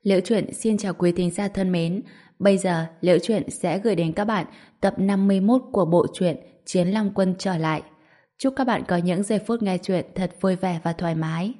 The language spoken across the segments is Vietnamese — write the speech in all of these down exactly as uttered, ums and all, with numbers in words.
Liễu Chuyện xin chào quý thính giả thân mến. Bây giờ Liễu Chuyện sẽ gửi đến các bạn tập năm mươi mốt của bộ truyện Chiến Long Quân trở lại. Chúc các bạn có những giây phút nghe chuyện thật vui vẻ và thoải mái.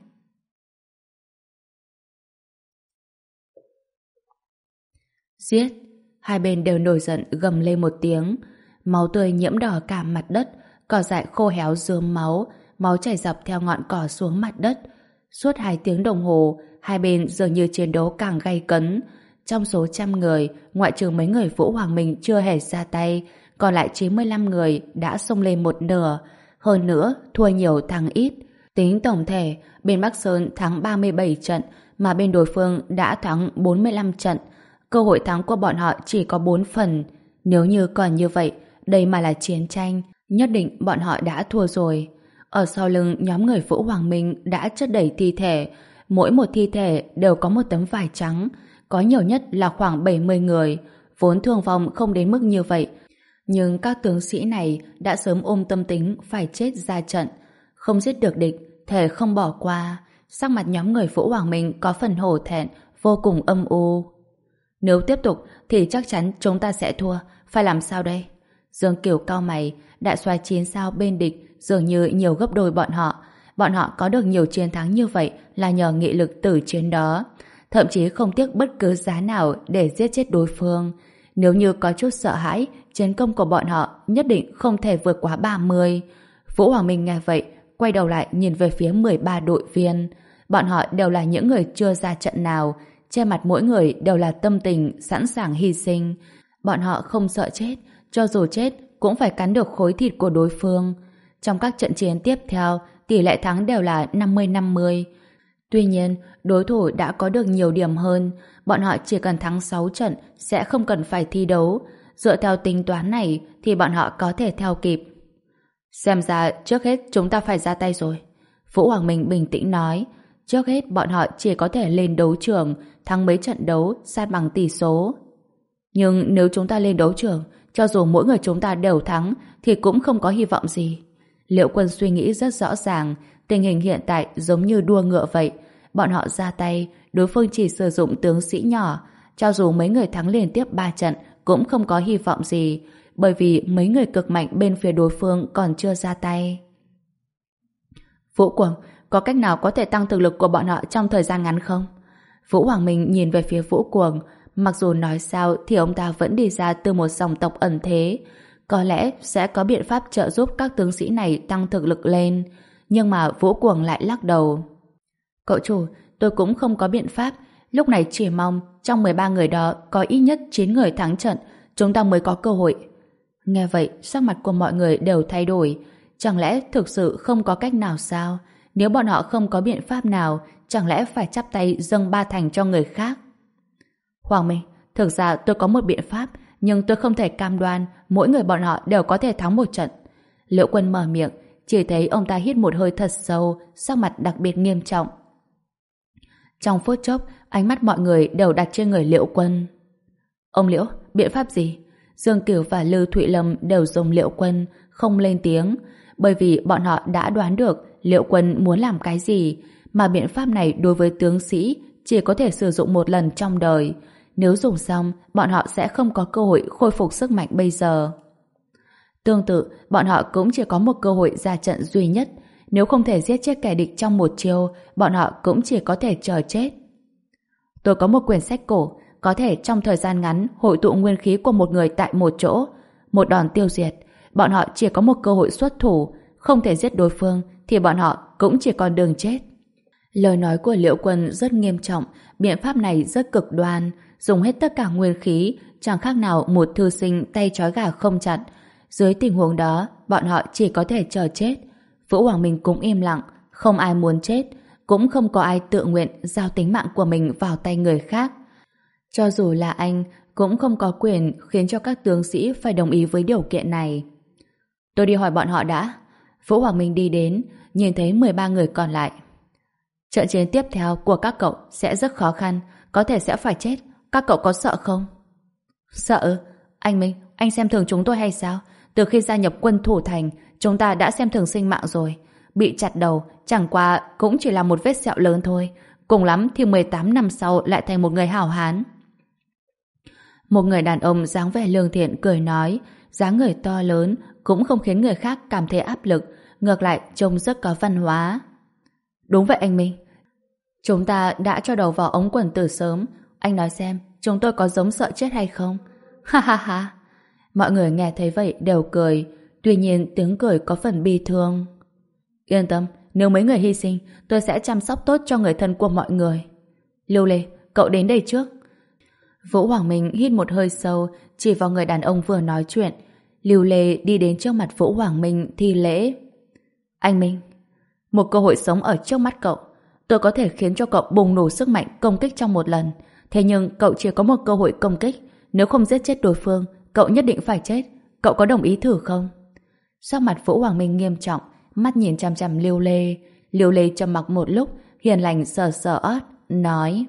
Giết! Hai bên đều nổi giận gầm lên một tiếng. Máu tươi nhiễm đỏ cả mặt đất, cỏ dại khô héo rướm máu, máu chảy dọc theo ngọn cỏ xuống mặt đất. Suốt hai tiếng đồng hồ, hai bên dường như chiến đấu càng gay cấn. Trong số trăm người, ngoại trừ mấy người Vũ Hoàng Minh chưa hề ra tay, còn lại chín mươi lăm người đã xông lên một nửa. Hơn nữa, thua nhiều thắng ít. Tính tổng thể, bên Bắc Sơn thắng ba mươi bảy trận, mà bên đối phương đã thắng bốn mươi lăm trận. Cơ hội thắng của bọn họ chỉ có bốn phần. Nếu như còn như vậy, đây mà là chiến tranh, nhất định bọn họ đã thua rồi. Ở sau lưng nhóm người Vũ Hoàng Minh đã chất đầy thi thể. Mỗi một thi thể đều có một tấm vải trắng, có nhiều nhất là khoảng bảy mươi người. Vốn thương vong không đến mức như vậy, nhưng các tướng sĩ này đã sớm ôm tâm tính phải chết ra trận. Không giết được địch, thể không bỏ qua. Sắc mặt nhóm người Vũ Hoàng Minh có phần hổ thẹn, vô cùng âm u. Nếu tiếp tục thì chắc chắn chúng ta sẽ thua. Phải làm sao đây? Dương Kiều cau mày. Đại soái chín sao bên địch dường như nhiều gấp đôi bọn họ. Bọn họ có được nhiều chiến thắng như vậy là nhờ nghị lực tử chiến đó. Thậm chí không tiếc bất cứ giá nào để giết chết đối phương. Nếu như có chút sợ hãi, chiến công của bọn họ nhất định không thể vượt quá ba mươi. Vũ Hoàng Minh nghe vậy, quay đầu lại nhìn về phía mười ba đội viên. Bọn họ đều là những người chưa ra trận nào. Trên mặt mỗi người đều là tâm tình sẵn sàng hy sinh. Bọn họ không sợ chết, cho dù chết cũng phải cắn được khối thịt của đối phương. Trong các trận chiến tiếp theo, tỷ lệ thắng đều là năm mươi năm mươi. Tuy nhiên, đối thủ đã có được nhiều điểm hơn. Bọn họ chỉ cần thắng sáu trận sẽ không cần phải thi đấu. Dựa theo tính toán này thì bọn họ có thể theo kịp. Xem ra trước hết chúng ta phải ra tay rồi. Vũ Hoàng Minh bình tĩnh nói. Trước hết bọn họ chỉ có thể lên đấu trường, thắng mấy trận đấu, san bằng tỷ số. Nhưng nếu chúng ta lên đấu trường, cho dù mỗi người chúng ta đều thắng thì cũng không có hy vọng gì. Liễu Quân suy nghĩ rất rõ ràng, tình hình hiện tại giống như đua ngựa vậy. Bọn họ ra tay, đối phương chỉ sử dụng tướng sĩ nhỏ. Cho dù mấy người thắng liên tiếp ba trận cũng không có hy vọng gì, bởi vì mấy người cực mạnh bên phía đối phương còn chưa ra tay. Vũ Cuồng, có cách nào có thể tăng thực lực của bọn họ trong thời gian ngắn không? Vũ Hoàng Minh nhìn về phía Vũ Cuồng. Mặc dù nói sao thì ông ta vẫn đi ra từ một dòng tộc ẩn thế. Có lẽ sẽ có biện pháp trợ giúp các tướng sĩ này tăng thực lực lên. Nhưng mà Vũ Cuồng lại lắc đầu. Cậu chủ, tôi cũng không có biện pháp. Lúc này chỉ mong trong mười ba người đó có ít nhất chín người thắng trận, chúng ta mới có cơ hội. Nghe vậy, sắc mặt của mọi người đều thay đổi. Chẳng lẽ thực sự không có cách nào sao? Nếu bọn họ không có biện pháp nào, chẳng lẽ phải chắp tay dâng ba thành cho người khác? Hoàng Minh, thực ra tôi có một biện pháp, nhưng tôi không thể cam đoan mỗi người bọn họ đều có thể thắng một trận. Liễu Quân mở miệng, chỉ thấy ông ta hít một hơi thật sâu, sắc mặt đặc biệt nghiêm trọng. Trong phút chốc, ánh mắt mọi người đều đặt trên người Liễu Quân. Ông Liễu, biện pháp gì? Dương Kiều và Lưu Thụy Lâm đều dùng Liễu Quân, không lên tiếng, bởi vì bọn họ đã đoán được Liễu Quân muốn làm cái gì, mà biện pháp này đối với tướng sĩ chỉ có thể sử dụng một lần trong đời. Nếu dùng xong, bọn họ sẽ không có cơ hội khôi phục sức mạnh bây giờ. Tương tự, bọn họ cũng chỉ có một cơ hội ra trận duy nhất. Nếu không thể giết chết kẻ địch trong một chiêu, bọn họ cũng chỉ có thể chờ chết. Tôi có một quyển sách cổ, có thể trong thời gian ngắn hội tụ nguyên khí của một người tại một chỗ. Một đòn tiêu diệt, bọn họ chỉ có một cơ hội xuất thủ. Không thể giết đối phương thì bọn họ cũng chỉ còn đường chết. Lời nói của Liễu Quân rất nghiêm trọng, biện pháp này rất cực đoan, dùng hết tất cả nguyên khí, chẳng khác nào một thư sinh tay trói gà không chặt. Dưới tình huống đó, bọn họ chỉ có thể chờ chết. Vũ Hoàng Minh cũng im lặng, không ai muốn chết, cũng không có ai tự nguyện giao tính mạng của mình vào tay người khác. Cho dù là anh, cũng không có quyền khiến cho các tướng sĩ phải đồng ý với điều kiện này. Tôi đi hỏi bọn họ đã. Vũ Hoàng Minh đi đến, nhìn thấy mười ba người còn lại. Trận chiến tiếp theo của các cậu sẽ rất khó khăn, có thể sẽ phải chết. Các cậu có sợ không? Sợ? Anh Minh, anh xem thường chúng tôi hay sao? Từ khi gia nhập quân thủ thành, chúng ta đã xem thường sinh mạng rồi. Bị chặt đầu, chẳng qua cũng chỉ là một vết sẹo lớn thôi. cùng lắm thì mười tám năm sau lại thành một người hảo hán. Một người đàn ông dáng vẻ lương thiện cười nói, dáng người to lớn cũng không khiến người khác cảm thấy áp lực, ngược lại trông rất có văn hóa. Đúng vậy anh Minh. Chúng ta đã cho đầu vào ống quần từ sớm. Anh nói xem, chúng tôi có giống sợ chết hay không? Ha ha ha. Mọi người nghe thấy vậy đều cười, tuy nhiên tiếng cười có phần bi thương. Yên tâm, nếu mấy người hy sinh, tôi sẽ chăm sóc tốt cho người thân của mọi người. Lưu Lê, cậu đến đây trước. Vũ Hoàng Minh hít một hơi sâu, chỉ vào người đàn ông vừa nói chuyện. Lưu Lê đi đến trước mặt Vũ Hoàng Minh thi lễ. Anh Minh, một cơ hội sống ở trước mắt cậu. Tôi có thể khiến cho cậu bùng nổ sức mạnh công kích trong một lần. Thế nhưng cậu chỉ có một cơ hội công kích. Nếu không giết chết đối phương, cậu nhất định phải chết. Cậu có đồng ý thử không? Sắc mặt Vũ Hoàng Minh nghiêm trọng, mắt nhìn chằm chằm Lưu Lê. Lưu Lê trầm mặc một lúc, hiền lành sờ sờ ớt, nói: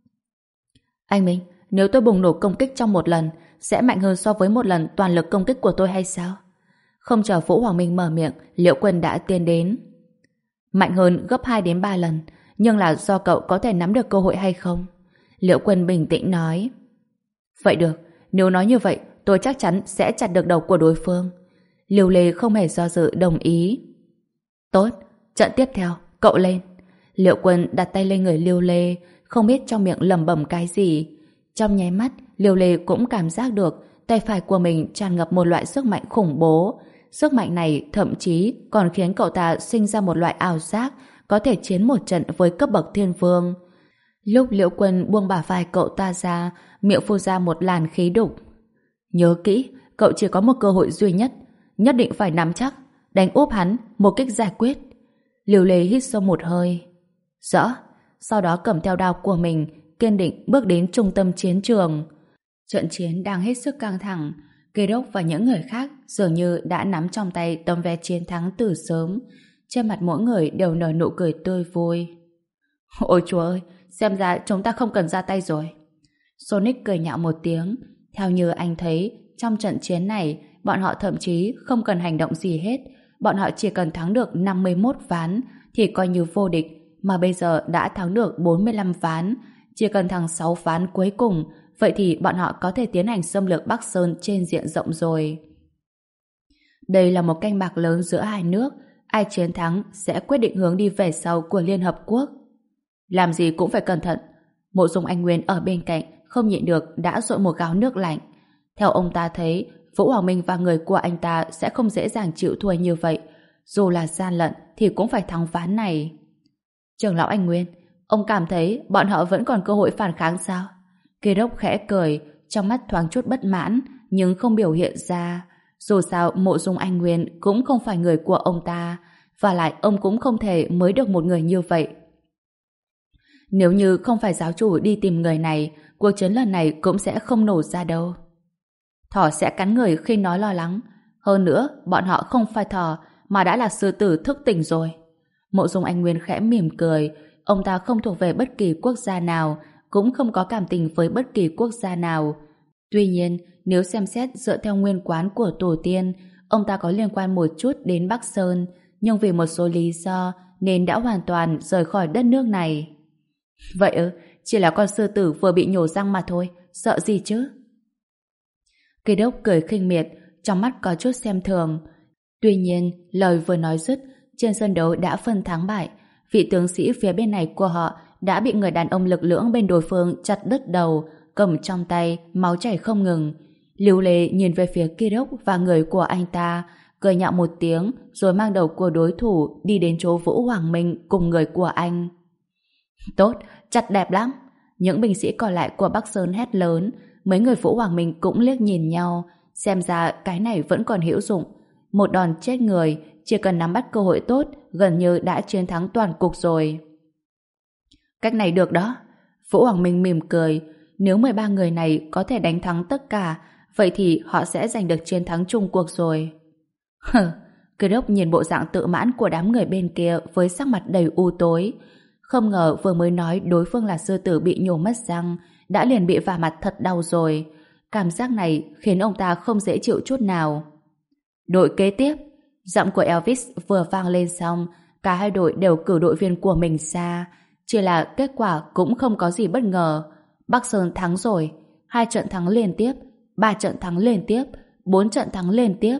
Anh Minh, nếu tôi bùng nổ công kích trong một lần, sẽ mạnh hơn so với một lần toàn lực công kích của tôi hay sao? Không chờ Vũ Hoàng Minh mở miệng, Liễu Quân đã tiến đến. Mạnh hơn gấp hai đến ba lần, nhưng là do cậu có thể nắm được cơ hội hay không? Liễu Quân bình tĩnh nói. Vậy được, nếu nói như vậy, tôi chắc chắn sẽ chặt được đầu của đối phương. Lưu Lê không hề do dự đồng ý. Tốt, trận tiếp theo, cậu lên. Liễu Quân đặt tay lên người Lưu Lê, không biết trong miệng lẩm bẩm cái gì. Trong nháy mắt, Lưu Lê cũng cảm giác được tay phải của mình tràn ngập một loại sức mạnh khủng bố. Sức mạnh này thậm chí còn khiến cậu ta sinh ra một loại ảo giác có thể chiến một trận với cấp bậc thiên vương. Lúc Liễu Quân buông bả vai cậu ta ra, miệng phun ra một làn khí đục. Nhớ kỹ, cậu chỉ có một cơ hội duy nhất, nhất định phải nắm chắc, đánh úp hắn, một kích giải quyết. Lưu Lê hít sâu một hơi. Rõ. Sau đó cầm theo đao của mình, kiên định bước đến trung tâm chiến trường. Trận chiến đang hết sức căng thẳng. Kê Đốc và những người khác dường như đã nắm trong tay tấm vé chiến thắng từ sớm. Trên mặt mỗi người đều nở nụ cười tươi vui. Ôi chúa ơi, xem ra chúng ta không cần ra tay rồi. Sonic cười nhạo một tiếng. Theo như anh thấy, trong trận chiến này, bọn họ thậm chí không cần hành động gì hết. Bọn họ chỉ cần thắng được năm mươi mốt ván thì coi như vô địch, mà bây giờ đã thắng được bốn mươi lăm ván. Chỉ cần thắng sáu ván cuối cùng, vậy thì bọn họ có thể tiến hành xâm lược Bắc Sơn trên diện rộng rồi. Đây là một canh bạc lớn giữa hai nước. Ai chiến thắng sẽ quyết định hướng đi về sau của Liên Hợp Quốc. Làm gì cũng phải cẩn thận. Mộ Dung Anh Nguyên ở bên cạnh không nhịn được đã dội một gáo nước lạnh. Theo ông ta thấy, Vũ Hoàng Minh và người của anh ta sẽ không dễ dàng chịu thua như vậy. Dù là gian lận thì cũng phải thắng ván này. Trưởng lão Anh Nguyên, ông cảm thấy bọn họ vẫn còn cơ hội phản kháng sao? Kê Đốc khẽ cười, trong mắt thoáng chút bất mãn, nhưng không biểu hiện ra. Dù sao Mộ Dung Anh Nguyên cũng không phải người của ông ta, và lại ông cũng không thể mới được một người như vậy. Nếu như không phải giáo chủ đi tìm người này, cuộc chiến lần này cũng sẽ không nổ ra đâu. Thỏ sẽ cắn người khi nó lo lắng. Hơn nữa, bọn họ không phải thỏ, mà đã là sư tử thức tỉnh rồi. Mộ Dung Anh Nguyên khẽ mỉm cười. Ông ta không thuộc về bất kỳ quốc gia nào, cũng không có cảm tình với bất kỳ quốc gia nào. Tuy nhiên, nếu xem xét dựa theo nguyên quán của tổ tiên, ông ta có liên quan một chút đến Bắc Sơn, nhưng vì một số lý do nên đã hoàn toàn rời khỏi đất nước này. Vậy ư, chỉ là con sư tử vừa bị nhổ răng mà thôi, sợ gì chứ? Kỳ Đốc cười khinh miệt, trong mắt có chút xem thường. Tuy nhiên, lời vừa nói dứt, trên sân đấu đã phân thắng bại. Vị tướng sĩ phía bên này của họ đã bị người đàn ông lực lưỡng bên đối phương chặt đứt đầu, cầm trong tay, máu chảy không ngừng. Lưu Lê nhìn về phía Kỳ Đốc và người của anh ta, cười nhạo một tiếng, rồi mang đầu của đối thủ đi đến chỗ Vũ Hoàng Minh cùng người của anh. Tốt, chặt đẹp lắm. Những binh sĩ còn lại của Bắc Sơn hét lớn. Mấy người Vũ Hoàng Minh cũng liếc nhìn nhau. Xem ra cái này vẫn còn hữu dụng. Một đòn chết người, chỉ cần nắm bắt cơ hội tốt, gần như đã chiến thắng toàn cục rồi. Cách này được đó. Vũ Hoàng Minh mỉm cười. Nếu mười ba người này có thể đánh thắng tất cả, vậy thì họ sẽ giành được chiến thắng chung cuộc rồi. Hừ, Cơ Đốc nhìn bộ dạng tự mãn của đám người bên kia với sắc mặt đầy u tối. Không ngờ vừa mới nói đối phương là sư tử bị nhổ mất răng, đã liền bị vả mặt thật đau rồi. Cảm giác này khiến ông ta không dễ chịu chút nào. Đội kế tiếp, giọng của Elvis vừa vang lên xong, cả hai đội đều cử đội viên của mình ra. Chỉ là kết quả cũng không có gì bất ngờ. Bắc Sơn thắng rồi, hai trận thắng liên tiếp, ba trận thắng liên tiếp, bốn trận thắng liên tiếp.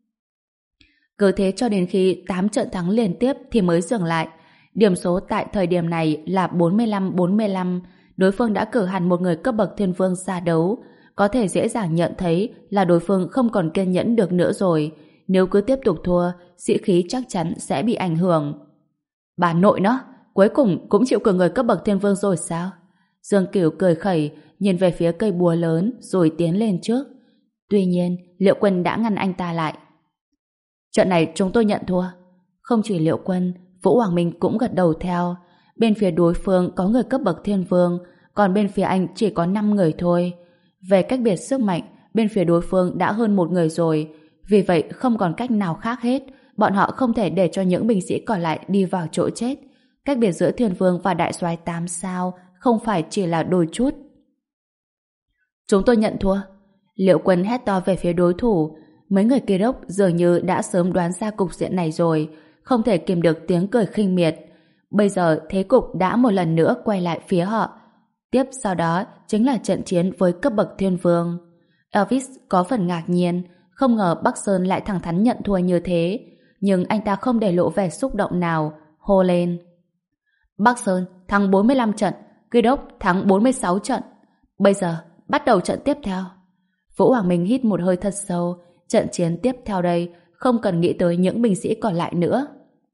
Cứ thế cho đến khi tám trận thắng liên tiếp thì mới dừng lại. Điểm số tại thời điểm này là bốn mươi lăm bốn mươi lăm. Đối phương đã cử hẳn một người cấp bậc thiên vương ra đấu. Có thể dễ dàng nhận thấy là đối phương không còn kiên nhẫn được nữa rồi. Nếu cứ tiếp tục thua, sĩ khí chắc chắn sẽ bị ảnh hưởng. Bà nội nó, cuối cùng cũng chịu cử người cấp bậc thiên vương rồi sao? Dương Cửu cười khẩy, nhìn về phía cây búa lớn rồi tiến lên trước. Tuy nhiên, Liệu Quân đã ngăn anh ta lại. Trận này chúng tôi nhận thua. Không chỉ Liệu Quân, Vũ Hoàng Minh cũng gật đầu theo. Bên phía đối phương có người cấp bậc thiên vương, còn bên phía anh chỉ có năm người thôi. Về cách biệt sức mạnh, bên phía đối phương đã hơn một người rồi. Vì vậy không còn cách nào khác hết. Bọn họ không thể để cho những binh sĩ còn lại đi vào chỗ chết. Cách biệt giữa thiên vương và đại soái tám sao không phải chỉ là đôi chút. Chúng tôi nhận thua. Liệu Quân hét to về phía đối thủ. Mấy người kia đốc dường như đã sớm đoán ra cục diện này rồi, không thể kìm được tiếng cười khinh miệt. Bây giờ thế cục đã một lần nữa quay lại phía họ. Tiếp sau đó chính là trận chiến với cấp bậc thiên vương. Elvis có phần ngạc nhiên, không ngờ Bắc Sơn lại thẳng thắn nhận thua như thế, nhưng anh ta không để lộ vẻ xúc động nào, hô lên. Bắc Sơn thắng bốn mươi lăm trận, Kỳ Đốc thắng bốn mươi sáu trận. Bây giờ bắt đầu trận tiếp theo. Vũ Hoàng Minh hít một hơi thật sâu. Trận chiến tiếp theo đây không cần nghĩ tới những binh sĩ còn lại nữa.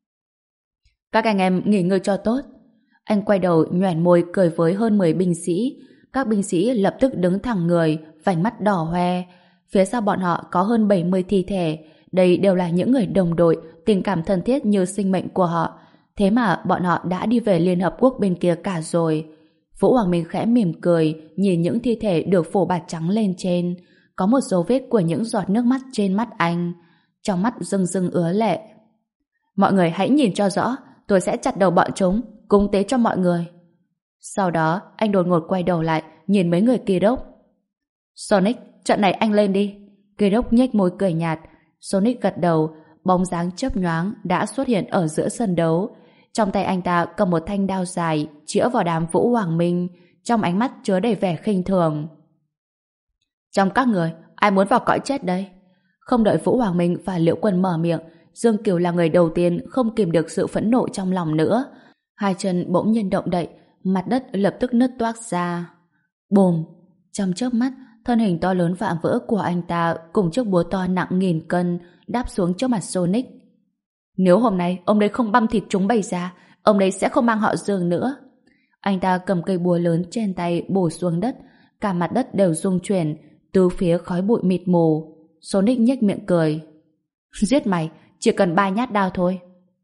Các anh em nghỉ ngơi cho tốt. Anh quay đầu nhoẻn môi cười với hơn mười binh sĩ. Các binh sĩ lập tức đứng thẳng người, vành mắt đỏ hoe. Phía sau bọn họ có hơn bảy mươi thi thể. Đây đều là những người đồng đội, tình cảm thân thiết như sinh mệnh của họ. Thế mà bọn họ đã đi về Liên Hợp Quốc bên kia cả rồi. Vũ Hoàng Minh khẽ mỉm cười, nhìn những thi thể được phủ bạt trắng lên trên. Có một dấu vết của những giọt nước mắt trên mắt anh. Trong mắt rưng rưng ứa lệ. Mọi người hãy nhìn cho rõ, tôi sẽ chặt đầu bọn chúng, cúng tế cho mọi người. Sau đó, anh đột ngột quay đầu lại, nhìn mấy người Kỳ Đốc. Sonic, trận này anh lên đi. Kỳ Đốc nhếch môi cười nhạt. Sonic gật đầu, bóng dáng chớp nhoáng đã xuất hiện ở giữa sân đấu. Trong tay anh ta cầm một thanh đao dài, chĩa vào đám Vũ Hoàng Minh, trong ánh mắt chứa đầy vẻ khinh thường. Trong các người, ai muốn vào cõi chết đây? Không đợi Vũ Hoàng Minh và Liễu Quân mở miệng, Dương Kiều là người đầu tiên không kìm được sự phẫn nộ trong lòng nữa. Hai chân bỗng nhiên động đậy, mặt đất lập tức nứt toác ra. Bùm! Trong chớp mắt, thân hình to lớn vạm vỡ của anh ta cùng chiếc búa to nặng nghìn cân đáp xuống trước mặt Sonic. Nếu hôm nay ông đấy không băm thịt chúng bay ra, ông đấy sẽ không mang họ Dương nữa. Anh ta cầm cây búa lớn trên tay bổ xuống đất, cả mặt đất đều rung chuyển, từ phía khói bụi mịt mù. Sonic nhếch miệng cười. Giết mày, chỉ cần ba nhát đao thôi.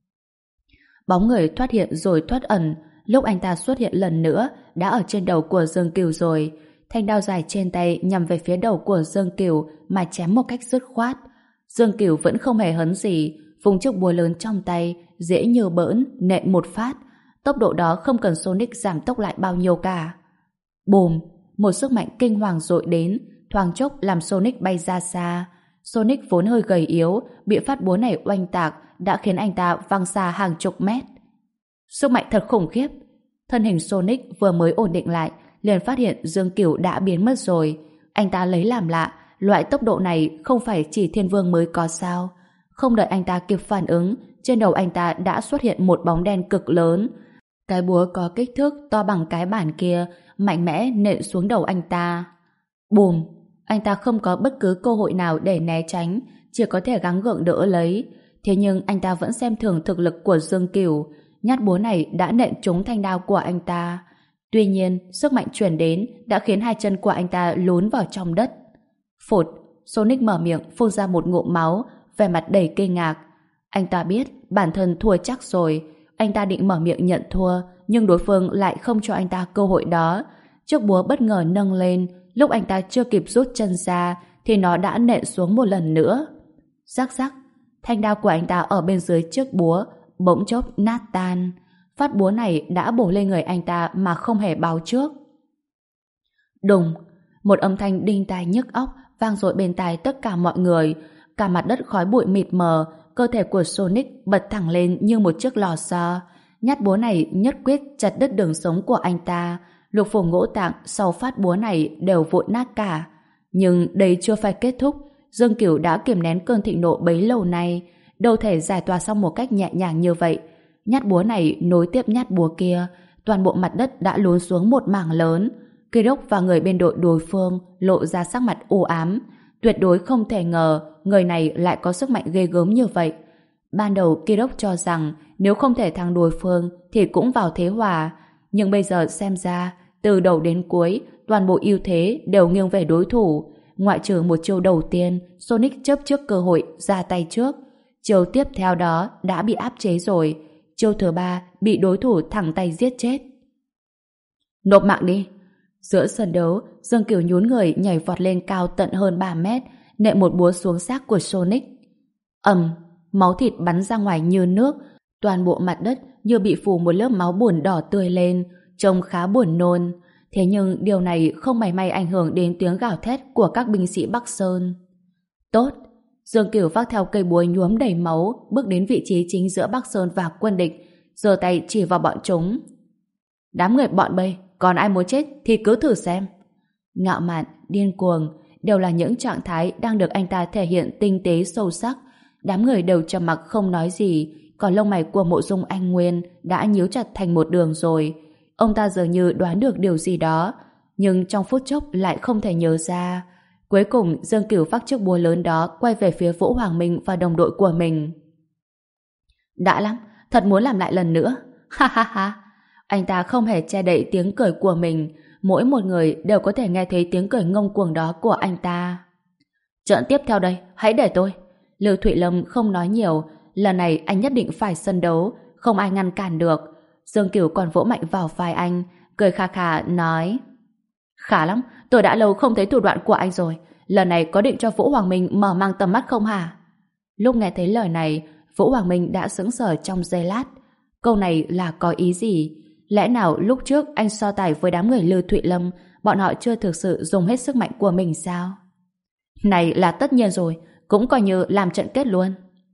Bóng người thoát hiện rồi thoát ẩn. Lúc anh ta xuất hiện lần nữa, đã ở trên đầu của Dương Kiều rồi. Thanh đao dài trên tay nhằm về phía đầu của Dương Kiều mà chém một cách dứt khoát. Dương Kiều vẫn không hề hấn gì, vùng chiếc búa lớn trong tay, dễ như bỡn, nện một phát. Tốc độ đó không cần Sonic giảm tốc lại bao nhiêu cả. Bùm! Một sức mạnh kinh hoàng dội đến, thoáng chốc làm Sonic bay ra xa. Sonic vốn hơi gầy yếu, bị phát búa này oanh tạc đã khiến anh ta văng xa hàng chục mét. Sức mạnh thật khủng khiếp. Thân hình Sonic vừa mới ổn định lại, liền phát hiện Dương Cửu đã biến mất rồi. Anh ta lấy làm lạ, loại tốc độ này không phải chỉ Thiên Vương mới có sao. Không đợi anh ta kịp phản ứng, trên đầu anh ta đã xuất hiện một bóng đen cực lớn. Cái búa có kích thước to bằng cái bàn kia mạnh mẽ nện xuống đầu anh ta. Bùm! Anh ta không có bất cứ cơ hội nào để né tránh, chỉ có thể gắng gượng đỡ lấy. Thế nhưng anh ta vẫn xem thường thực lực của Dương Cửu. Nhát búa này đã nện trúng thanh đao của anh ta. Tuy nhiên, sức mạnh truyền đến đã khiến hai chân của anh ta lún vào trong đất. Phụt! Sonic mở miệng phun ra một ngụm máu, vẻ mặt đầy kinh ngạc. Anh ta biết bản thân thua chắc rồi. Anh ta định mở miệng nhận thua, nhưng đối phương lại không cho anh ta cơ hội đó. Chiếc búa bất ngờ nâng lên, lúc anh ta chưa kịp rút chân ra thì nó đã nện xuống một lần nữa. Rắc rắc, thanh đao của anh ta ở bên dưới chiếc búa bỗng chốc nát tan. Phát búa này đã bổ lên người anh ta mà không hề báo trước. Đùng, một âm thanh đinh tai nhức óc vang dội bên tai tất cả mọi người. Cả mặt đất khói bụi mịt mờ, cơ thể của Sonic bật thẳng lên như một chiếc lò xo. Nhát búa này nhất quyết chặt đứt đường sống của anh ta. Lục phủ ngũ tạng sau phát búa này đều vụn nát cả. Nhưng đây chưa phải kết thúc. Dương Cửu đã kiềm nén cơn thịnh nộ bấy lâu nay, đâu thể giải tỏa xong một cách nhẹ nhàng như vậy. Nhát búa này nối tiếp nhát búa kia, toàn bộ mặt đất đã lún xuống một mảng lớn. Kirok và người bên đội đối phương lộ ra sắc mặt u ám, tuyệt đối không thể ngờ người này lại có sức mạnh ghê gớm như vậy. Ban đầu Kirok cho rằng nếu không thể thắng đối phương thì cũng vào thế hòa, nhưng bây giờ xem ra từ đầu đến cuối toàn bộ ưu thế đều nghiêng về đối thủ. Ngoại trừ một chiêu đầu tiên, Sonic chớp trước cơ hội ra tay trước. Chiêu tiếp theo đó đã bị áp chế rồi. Chiêu thứ ba bị đối thủ thẳng tay giết chết. Nộp mạng đi. Giữa sân đấu, Dương Cửu nhún người nhảy vọt lên cao tận hơn ba mét, nện một búa xuống xác của Sonic. Ầm, máu thịt bắn ra ngoài như nước, toàn bộ mặt đất như bị phủ một lớp máu buồn đỏ tươi lên, trông khá buồn nôn. Thế nhưng điều này không mảy may ảnh hưởng đến tiếng gào thét của các binh sĩ Bắc Sơn. Tốt! Dương Cửu vác theo cây búa nhuốm đầy máu, bước đến vị trí chính giữa Bắc Sơn và quân địch, giơ tay chỉ vào bọn chúng. Đám người bọn Bây, còn ai muốn chết thì cứ thử xem. Ngạo mạn, điên cuồng đều là những trạng thái đang được anh ta thể hiện tinh tế sâu sắc. Đám người đều trầm mặc không nói gì, còn lông mày của Mộ Dung Anh Nguyên đã nhíu chặt thành một đường rồi. Ông ta dường như đoán được điều gì đó, nhưng trong phút chốc lại không thể nhớ ra. Cuối cùng Dương Cửu vác chiếc búa lớn đó quay về phía Vũ Hoàng Minh và đồng đội của mình. Đã lắm, thật muốn làm lại lần nữa. Ha ha ha. Anh ta không hề che đậy tiếng cười của mình, mỗi một người đều có thể nghe thấy tiếng cười ngông cuồng đó của anh ta. Trận tiếp theo đây, hãy để tôi. Lưu Thụy Lâm không nói nhiều, lần này anh nhất định phải sân đấu, không ai ngăn cản được. Dương Cửu còn vỗ mạnh vào vai anh, cười kha kha nói: Khá lắm, tôi đã lâu không thấy thủ đoạn của anh rồi, lần này có định cho Vũ Hoàng Minh mở mang tầm mắt không hả? Lúc nghe thấy lời này, Vũ Hoàng Minh đã sững sờ trong giây lát. Câu này là có ý gì? Lẽ nào lúc trước anh so tài với đám người Lưu Thụy Lâm, bọn họ chưa thực sự dùng hết sức mạnh của mình sao? Này là tất nhiên rồi, cũng coi như làm trận kết luôn.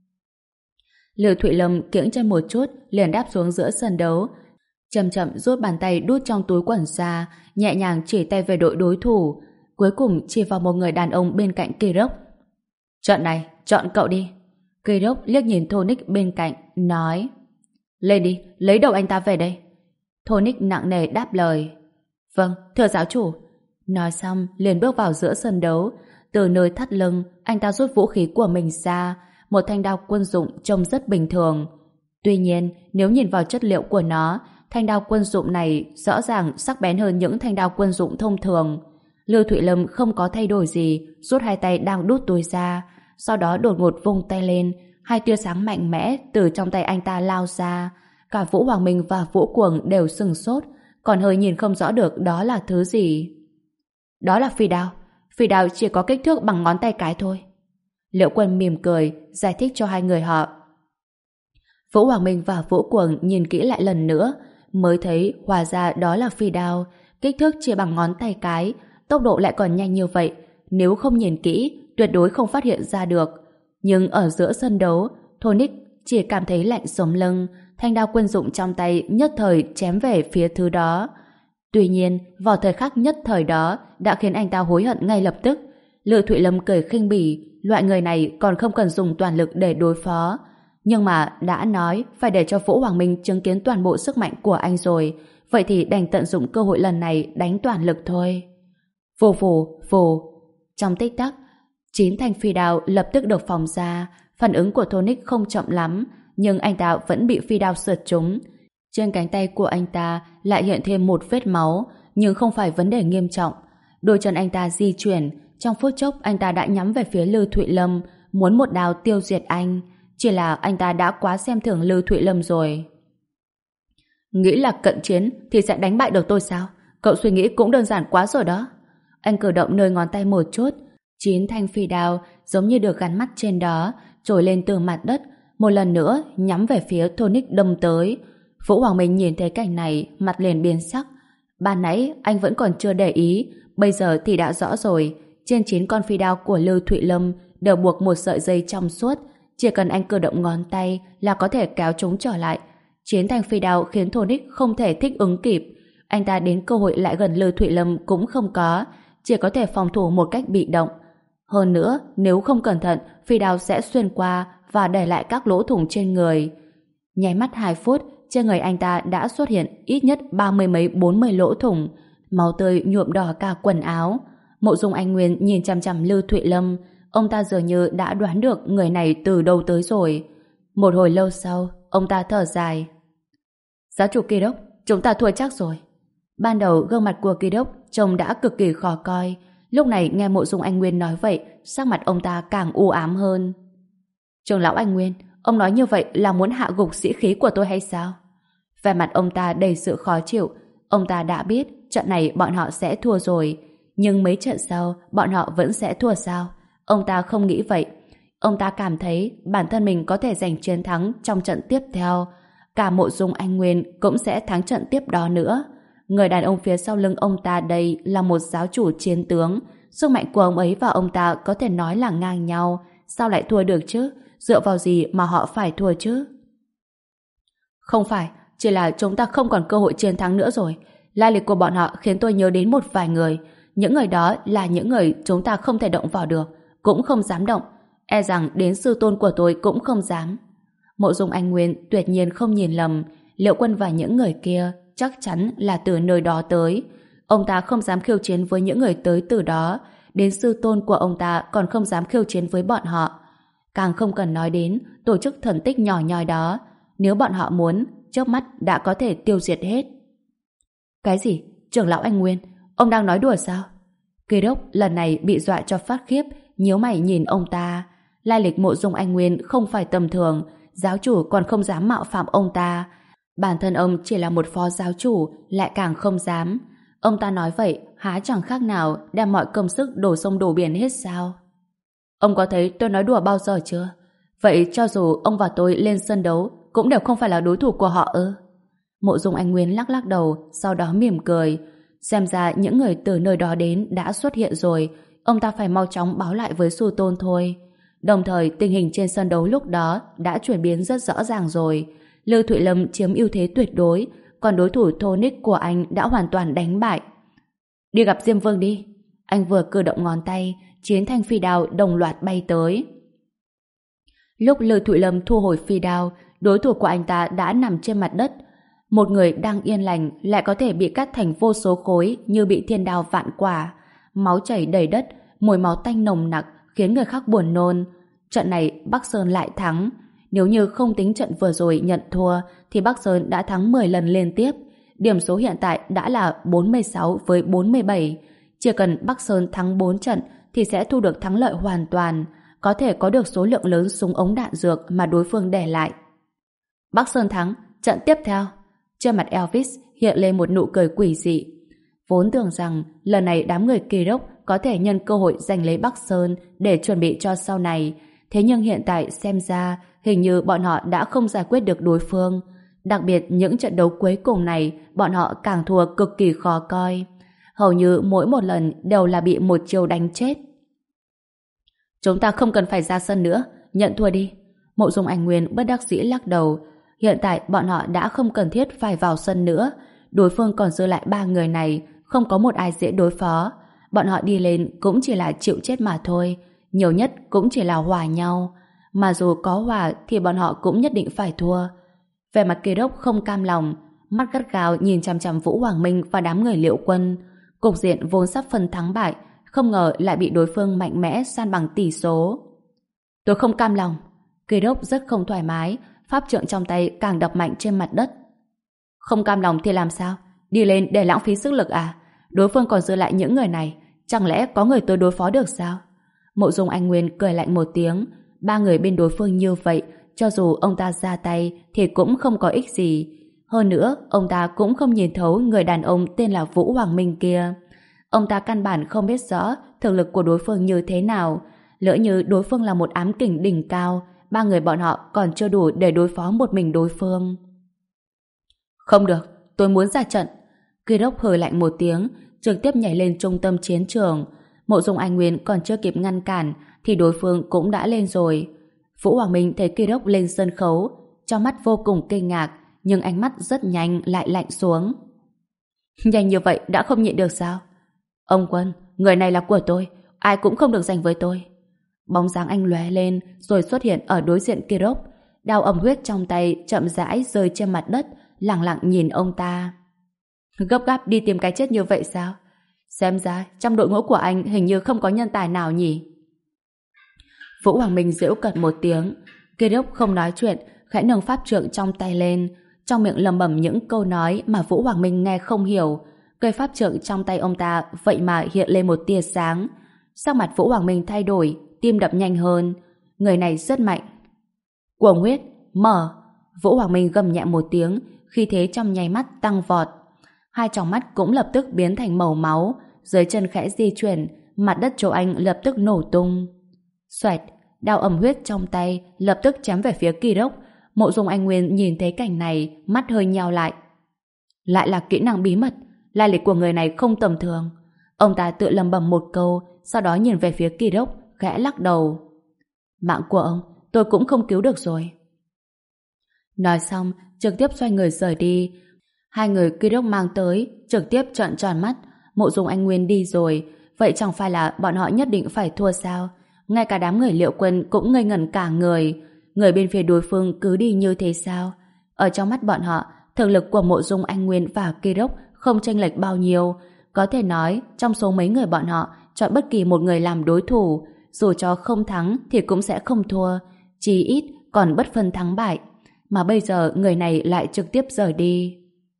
Lưu Thụy Lâm kiễng chân một chút, liền đáp xuống giữa sân đấu, chậm chậm rút bàn tay đút trong túi quần ra, nhẹ nhàng chỉ tay về đội đối thủ, cuối cùng chỉ vào một người đàn ông bên cạnh Kirok. Trận này, chọn cậu đi. Kirok liếc nhìn Tonic bên cạnh, nói: Lên đi, lấy đầu anh ta về đây. Tonic nặng nề đáp lời: Vâng, thưa giáo chủ. Nói xong, liền bước vào giữa sân đấu. Từ nơi thắt lưng, anh ta rút vũ khí của mình ra, một thanh đao quân dụng trông rất bình thường. Tuy nhiên, nếu nhìn vào chất liệu của nó, thanh đao quân dụng này rõ ràng sắc bén hơn những thanh đao quân dụng thông thường. Lưu Thụy Lâm không có thay đổi gì, rút hai tay đang đút túi ra, sau đó đột ngột vung tay lên, hai tia sáng mạnh mẽ từ trong tay anh ta lao ra. Cả Vũ Hoàng Minh và Vũ Cuồng đều sừng sốt, còn hơi nhìn không rõ được đó là thứ gì. Đó là phi đao. Phi đao chỉ có kích thước bằng ngón tay cái thôi. Liễu Quân mỉm cười, giải thích cho hai người họ. Vũ Hoàng Minh và Vũ Cuồng nhìn kỹ lại lần nữa, mới thấy hóa ra đó là phi đao, kích thước chỉ bằng ngón tay cái, tốc độ lại còn nhanh như vậy. Nếu không nhìn kỹ, tuyệt đối không phát hiện ra được. Nhưng ở giữa sân đấu, Tonic chỉ cảm thấy lạnh sống lưng, thanh đao quân dụng trong tay nhất thời chém về phía thứ đó. Tuy nhiên, vào thời khắc nhất thời đó đã khiến anh ta hối hận ngay lập tức. Lưu Thụy Lâm cười khinh bỉ, loại người này còn không cần dùng toàn lực để đối phó. Nhưng mà đã nói phải để cho Vũ Hoàng Minh chứng kiến toàn bộ sức mạnh của anh rồi, vậy thì đành tận dụng cơ hội lần này đánh toàn lực thôi. Vù vù, vù. Trong tích tắc, chín thanh phi đao lập tức được phóng ra. Phản ứng của Tonic không chậm lắm, nhưng anh ta vẫn bị phi đao sượt trúng. Trên cánh tay của anh ta lại hiện thêm một vết máu, nhưng không phải vấn đề nghiêm trọng. Đôi chân anh ta di chuyển, trong phút chốc anh ta đã nhắm về phía Lưu Thụy Lâm, muốn một đao tiêu diệt anh. Chỉ là anh ta đã quá xem thường Lưu Thụy Lâm rồi. Nghĩ là cận chiến thì sẽ đánh bại được tôi sao? Cậu suy nghĩ cũng đơn giản quá rồi đó. Anh cử động nơi ngón tay một chút, chín thanh phi đao giống như được gắn mắt trên đó, trồi lên từ mặt đất, một lần nữa nhắm về phía Tonic đâm tới. Vũ Hoàng Minh nhìn thấy cảnh này, mặt liền biến sắc. Ban nãy anh vẫn còn chưa để ý, bây giờ thì đã rõ rồi. Trên chín con phi đao của Lưu Thụy Lâm đều buộc một sợi dây trong suốt, chỉ cần anh cử động ngón tay là có thể kéo chúng trở lại. Chiến thành phi đao khiến Tonic không thể thích ứng kịp. Anh ta đến cơ hội lại gần Lưu Thụy Lâm cũng không có, chỉ có thể phòng thủ một cách bị động. Hơn nữa, nếu không cẩn thận, phi đao sẽ xuyên qua và để lại các lỗ thủng trên người. Nháy mắt hai phút, trên người anh ta đã xuất hiện ít nhất ba mươi mấy bốn mươi lỗ thủng, máu tươi nhuộm đỏ cả quần áo. Mộ Dung Anh Nguyên nhìn chằm chằm Lưu Thụy Lâm, ông ta dường như đã đoán được người này từ đâu tới rồi. Một hồi lâu sau, ông ta thở dài. Giáo chủ Kỳ Đốc, chúng ta thua chắc rồi. Ban đầu gương mặt của Kỳ Đốc trông đã cực kỳ khó coi, lúc này nghe Mộ Dung Anh Nguyên nói vậy, sắc mặt ông ta càng u ám hơn. Trưởng lão Anh Nguyên, ông nói như vậy là muốn hạ gục sĩ khí của tôi hay sao? Vẻ mặt ông ta đầy sự khó chịu. Ông ta đã biết trận này bọn họ sẽ thua rồi, nhưng mấy trận sau bọn họ vẫn sẽ thua sao? Ông ta không nghĩ vậy. Ông ta cảm thấy bản thân mình có thể giành chiến thắng trong trận tiếp theo. Cả Mộ Dung Anh Nguyên cũng sẽ thắng trận tiếp đó nữa. Người đàn ông phía sau lưng ông ta đây là một giáo chủ chiến tướng. Sức mạnh của ông ấy và ông ta có thể nói là ngang nhau. Sao lại thua được chứ? Dựa vào gì mà họ phải thua chứ? Không phải, chỉ là chúng ta không còn cơ hội chiến thắng nữa rồi. Lai lịch của bọn họ khiến tôi nhớ đến một vài người. Những người đó là những người chúng ta không thể động vào được, cũng không dám động. E rằng đến sư tôn của tôi cũng không dám. Mộ Dung Anh Nguyên tuyệt nhiên không nhìn lầm. Liệu Quân và những người kia chắc chắn là từ nơi đó tới. Ông ta không dám khiêu chiến với những người tới từ đó. Đến sư tôn của ông ta còn không dám khiêu chiến với bọn họ. Càng không cần nói đến tổ chức thần tích nhỏ nhoi đó. Nếu bọn họ muốn, chớp mắt đã có thể tiêu diệt hết. Cái gì? Trưởng lão Anh Nguyên, ông đang nói đùa sao? Kỳ Đốc lần này bị dọa cho phát khiếp, nhíu mày nhìn ông ta. Lai lịch Mộ Dung Anh Nguyên không phải tầm thường, giáo chủ còn không dám mạo phạm ông ta. Bản thân ông chỉ là một phó giáo chủ, lại càng không dám. Ông ta nói vậy, há chẳng khác nào đem mọi công sức đổ sông đổ biển hết sao? Ông có thấy tôi nói đùa bao giờ chưa? Vậy cho dù ông và tôi lên sân đấu, cũng đều không phải là đối thủ của họ ư? Mộ Dung Anh Nguyên lắc lắc đầu, sau đó mỉm cười. Xem ra những người từ nơi đó đến đã xuất hiện rồi, ông ta phải mau chóng báo lại với sư tôn thôi. Đồng thời tình hình trên sân đấu lúc đó đã chuyển biến rất rõ ràng rồi. Lưu Thụy Lâm chiếm ưu thế tuyệt đối, còn đối thủ Tonic của anh đã hoàn toàn đánh bại. Đi gặp Diêm Vương đi. Anh vừa cử động ngón tay, chiến thanh phi đao đồng loạt bay tới. Lúc Lưu Thụy Lâm thu hồi phi đao, đối thủ của anh ta đã nằm trên mặt đất. Một người đang yên lành lại có thể bị cắt thành vô số khối như bị thiên đao vạn quả. Máu chảy đầy đất, mùi máu tanh nồng nặc khiến người khác buồn nôn. Trận này Bắc Sơn lại thắng. Nếu như không tính trận vừa rồi nhận thua thì Bắc Sơn đã thắng mười lần liên tiếp. Điểm số hiện tại đã là bốn mươi sáu với bốn mươi bảy. Chỉ cần Bắc Sơn thắng bốn trận thì sẽ thu được thắng lợi hoàn toàn, có thể có được số lượng lớn súng ống đạn dược mà đối phương để lại. Bắc Sơn thắng, trận tiếp theo. Trên mặt Elvis hiện lên một nụ cười quỷ dị. Vốn tưởng rằng lần này đám người Kỳ Đốc có thể nhân cơ hội giành lấy Bắc Sơn để chuẩn bị cho sau này. Thế nhưng hiện tại xem ra hình như bọn họ đã không giải quyết được đối phương. Đặc biệt những trận đấu cuối cùng này bọn họ càng thua cực kỳ khó coi. Hầu như mỗi một lần đều là bị một chiều đánh chết. Chúng ta không cần phải ra sân nữa, nhận thua đi. Mộ Dung Anh Nguyên bất đắc dĩ lắc đầu. Hiện tại bọn họ đã không cần thiết phải vào sân nữa. Đối phương còn dư lại ba người này, không có một ai dễ đối phó. Bọn họ đi lên cũng chỉ là chịu chết mà thôi. Nhiều nhất cũng chỉ là hòa nhau. Mà dù có hòa thì bọn họ cũng nhất định phải thua. Về mặt Kỳ Đốc không cam lòng, mắt gắt gao nhìn chằm chằm Vũ Hoàng Minh và đám người Liệu Quân. Cục diện vốn sắp phân thắng bại, không ngờ lại bị đối phương mạnh mẽ san bằng tỷ số. Tôi không cam lòng. Kỳ Đốc rất không thoải mái, pháp trượng trong tay càng đập mạnh trên mặt đất. Không cam lòng thì làm sao? Đi lên để lãng phí sức lực à? Đối phương còn dư lại những người này, chẳng lẽ có người tôi đối phó được sao? Mộ Dung Anh Nguyên cười lạnh một tiếng. Ba người bên đối phương như vậy, cho dù ông ta ra tay thì cũng không có ích gì. Hơn nữa, ông ta cũng không nhìn thấu người đàn ông tên là Vũ Hoàng Minh kia. Ông ta căn bản không biết rõ thực lực của đối phương như thế nào. Lỡ như đối phương là một ám kình đỉnh cao, ba người bọn họ còn chưa đủ để đối phó một mình đối phương. Không được, tôi muốn ra trận. Kỳ Đốc hừ lạnh một tiếng, trực tiếp nhảy lên trung tâm chiến trường. Mộ Dung Anh Nguyên còn chưa kịp ngăn cản thì đối phương cũng đã lên rồi. Vũ Hoàng Minh thấy Kỳ Đốc lên sân khấu, trong mắt vô cùng kinh ngạc, nhưng ánh mắt rất nhanh lại lạnh xuống. Nhanh như vậy đã không nhịn được sao? Ông Quân, người này là của tôi, ai cũng không được giành với tôi. Bóng dáng anh lóe lên rồi xuất hiện ở đối diện Kirok. Đao ẩm huyết trong tay chậm rãi rơi trên mặt đất, lặng lặng nhìn ông ta. Gấp gáp đi tìm cái chết như vậy sao? Xem ra trong đội ngũ của anh hình như không có nhân tài nào nhỉ? Vũ Hoàng Minh giễu cợt một tiếng. Kirok không nói chuyện, khẽ nâng pháp trượng trong tay lên, trong miệng lẩm bẩm những câu nói mà Vũ Hoàng Minh nghe không hiểu. Cây pháp trượng trong tay ông ta vậy mà hiện lên một tia sáng. Sắc mặt Vũ Hoàng Minh thay đổi, tim đập nhanh hơn. Người này rất mạnh. Cuồng huyết, mở! Vũ Hoàng Minh gầm nhẹ một tiếng, khí thế trong nháy mắt tăng vọt. Hai tròng mắt cũng lập tức biến thành màu máu, dưới chân khẽ di chuyển, mặt đất chỗ anh lập tức nổ tung. Xoẹt, đao ẩm huyết trong tay lập tức chém về phía Kirok. Mộ Dung Anh Nguyên nhìn thấy cảnh này, mắt hơi nheo lại. Lại là kỹ năng bí mật, lai lịch của người này không tầm thường. Ông ta tự lẩm bẩm một câu, sau đó nhìn về phía Kirok, khẽ lắc đầu. Mạng của ông, tôi cũng không cứu được rồi. Nói xong, trực tiếp xoay người rời đi. Hai người Kirok mang tới, trực tiếp trợn tròn mắt. Mộ Dung Anh Nguyên đi rồi, vậy chẳng phải là bọn họ nhất định phải thua sao? Ngay cả đám người Liệu Quân cũng ngây ngẩn cả người. Người bên phía đối phương cứ đi như thế sao? Ở trong mắt bọn họ, thực lực của Mộ Dung Anh Nguyên và Kirok không chênh lệch bao nhiêu. Có thể nói, trong số mấy người bọn họ, chọn bất kỳ một người làm đối thủ, dù cho không thắng thì cũng sẽ không thua, chí ít còn bất phân thắng bại. Mà bây giờ người này lại trực tiếp rời đi.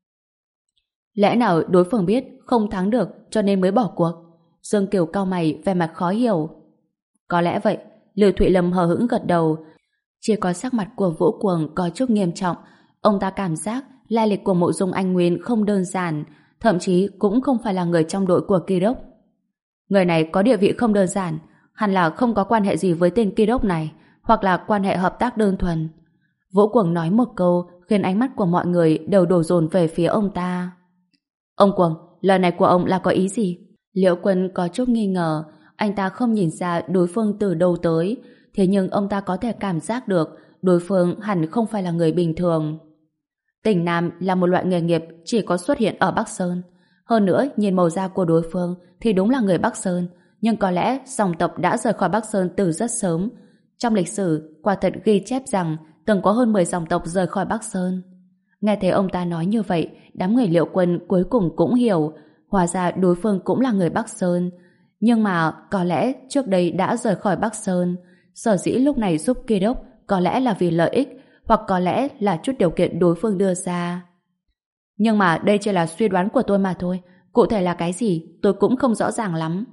Lẽ nào đối phương biết không thắng được cho nên mới bỏ cuộc? Dương Kiều cau mày vẻ mặt khó hiểu. Có lẽ vậy. Lưu Thụy Lâm hờ hững gật đầu. Chỉ có sắc mặt của Vũ Cuồng có chút nghiêm trọng. Ông ta cảm giác lai lịch của Mộ Dung Anh Nguyên không đơn giản, thậm chí cũng không phải là người trong đội của Kirok. Người này có địa vị không đơn giản, hẳn là không có quan hệ gì với tên Kirok này, hoặc là quan hệ hợp tác đơn thuần. Vũ Cuồng nói một câu khiến ánh mắt của mọi người đều đổ dồn về phía ông ta. Ông Cuồng, lời này của ông là có ý gì? Liễu Quân có chút nghi ngờ. Anh ta không nhìn ra đối phương từ đâu tới, thế nhưng ông ta có thể cảm giác được đối phương hẳn không phải là người bình thường. Tỉnh Nam là một loại nghề nghiệp chỉ có xuất hiện ở Bắc Sơn. Hơn nữa, nhìn màu da của đối phương thì đúng là người Bắc Sơn, nhưng có lẽ dòng tộc đã rời khỏi Bắc Sơn từ rất sớm. Trong lịch sử, quả thật ghi chép rằng từng có hơn mười dòng tộc rời khỏi Bắc Sơn. Nghe thấy ông ta nói như vậy, đám người Liệu Quân cuối cùng cũng hiểu, hóa ra đối phương cũng là người Bắc Sơn. Nhưng mà có lẽ trước đây đã rời khỏi Bắc Sơn, sở dĩ lúc này giúp Kirok có lẽ là vì lợi ích, hoặc có lẽ là chút điều kiện đối phương đưa ra. Nhưng mà đây chỉ là suy đoán của tôi mà thôi, cụ thể là cái gì tôi cũng không rõ ràng lắm.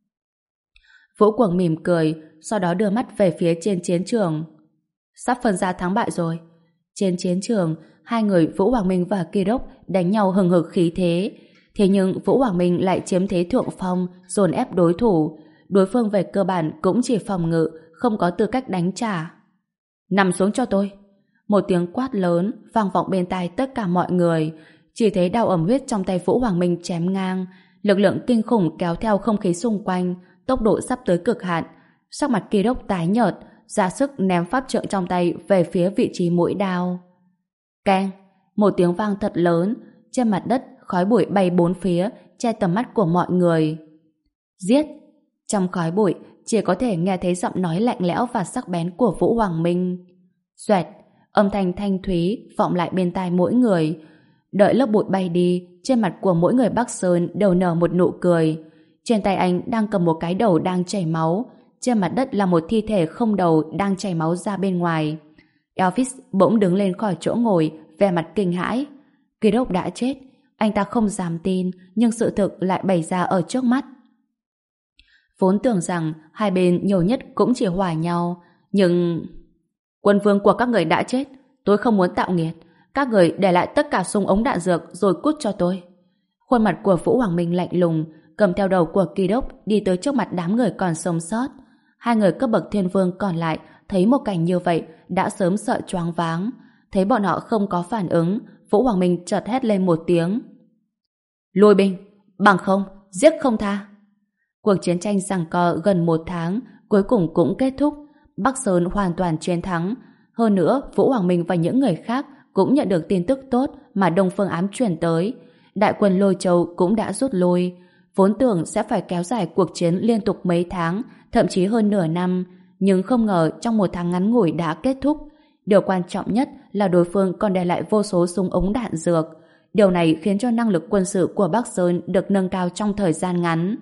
Vũ Cuồng mỉm cười, sau đó đưa mắt về phía trên chiến trường. Sắp phân ra thắng bại rồi. Trên chiến trường, hai người Vũ Hoàng Minh và Kirok đánh nhau hừng hực khí thế. Thế nhưng Vũ Hoàng Minh lại chiếm thế thượng phong, dồn ép đối thủ. Đối phương về cơ bản cũng chỉ phòng ngự, không có tư cách đánh trả. Nằm xuống cho tôi. Một tiếng quát lớn vang vọng bên tai tất cả mọi người. Chỉ thấy đao ẩm huyết trong tay Vũ Hoàng Minh chém ngang, lực lượng kinh khủng kéo theo không khí xung quanh, tốc độ sắp tới cực hạn. Sắc mặt Kirok tái nhợt, ra sức ném pháp trượng trong tay về phía vị trí mũi đao. Keng! Một tiếng vang thật lớn, trên mặt đất khói bụi bay bốn phía, che tầm mắt của mọi người. Giết! Trong khói bụi chỉ có thể nghe thấy giọng nói lạnh lẽo và sắc bén của Vũ Hoàng Minh. Xoẹt! Âm thanh thanh thúy vọng lại bên tai mỗi người. Đợi lớp bụi bay đi, trên mặt của mỗi người Bắc Sơn đều nở một nụ cười. Trên tay anh đang cầm một cái đầu đang chảy máu. Trên mặt đất là một thi thể không đầu đang chảy máu ra bên ngoài. Elvis bỗng đứng lên khỏi chỗ ngồi, vẻ mặt kinh hãi. Kirok đã chết. Anh ta không dám tin, nhưng sự thực lại bày ra ở trước mắt. Vốn tưởng rằng hai bên nhiều nhất cũng chỉ hòa nhau, nhưng... Quân vương của các người đã chết, tôi không muốn tạo nghiệt. Các người để lại tất cả súng ống đạn dược rồi cút cho tôi. Khuôn mặt của Vũ Hoàng Minh lạnh lùng, cầm theo đầu của Kirok đi tới trước mặt đám người còn sống sót. Hai người cấp bậc thiên vương còn lại thấy một cảnh như vậy đã sớm sợ choáng váng. Thấy bọn họ không có phản ứng, Vũ Hoàng Minh chợt hét lên một tiếng. Lùi binh, bằng không, giết không tha. Cuộc chiến tranh giằng co gần một tháng cuối cùng cũng kết thúc. Bắc Sơn hoàn toàn chiến thắng. Hơn nữa, Vũ Hoàng Minh và những người khác cũng nhận được tin tức tốt mà Đông Phương Ám truyền tới. Đại quân Lôi Châu cũng đã rút lui. Vốn tưởng sẽ phải kéo dài cuộc chiến liên tục mấy tháng, thậm chí hơn nửa năm, nhưng không ngờ trong một tháng ngắn ngủi đã kết thúc. Điều quan trọng nhất là đối phương còn để lại vô số súng ống đạn dược. Điều này khiến cho năng lực quân sự của Bắc Sơn được nâng cao trong thời gian ngắn.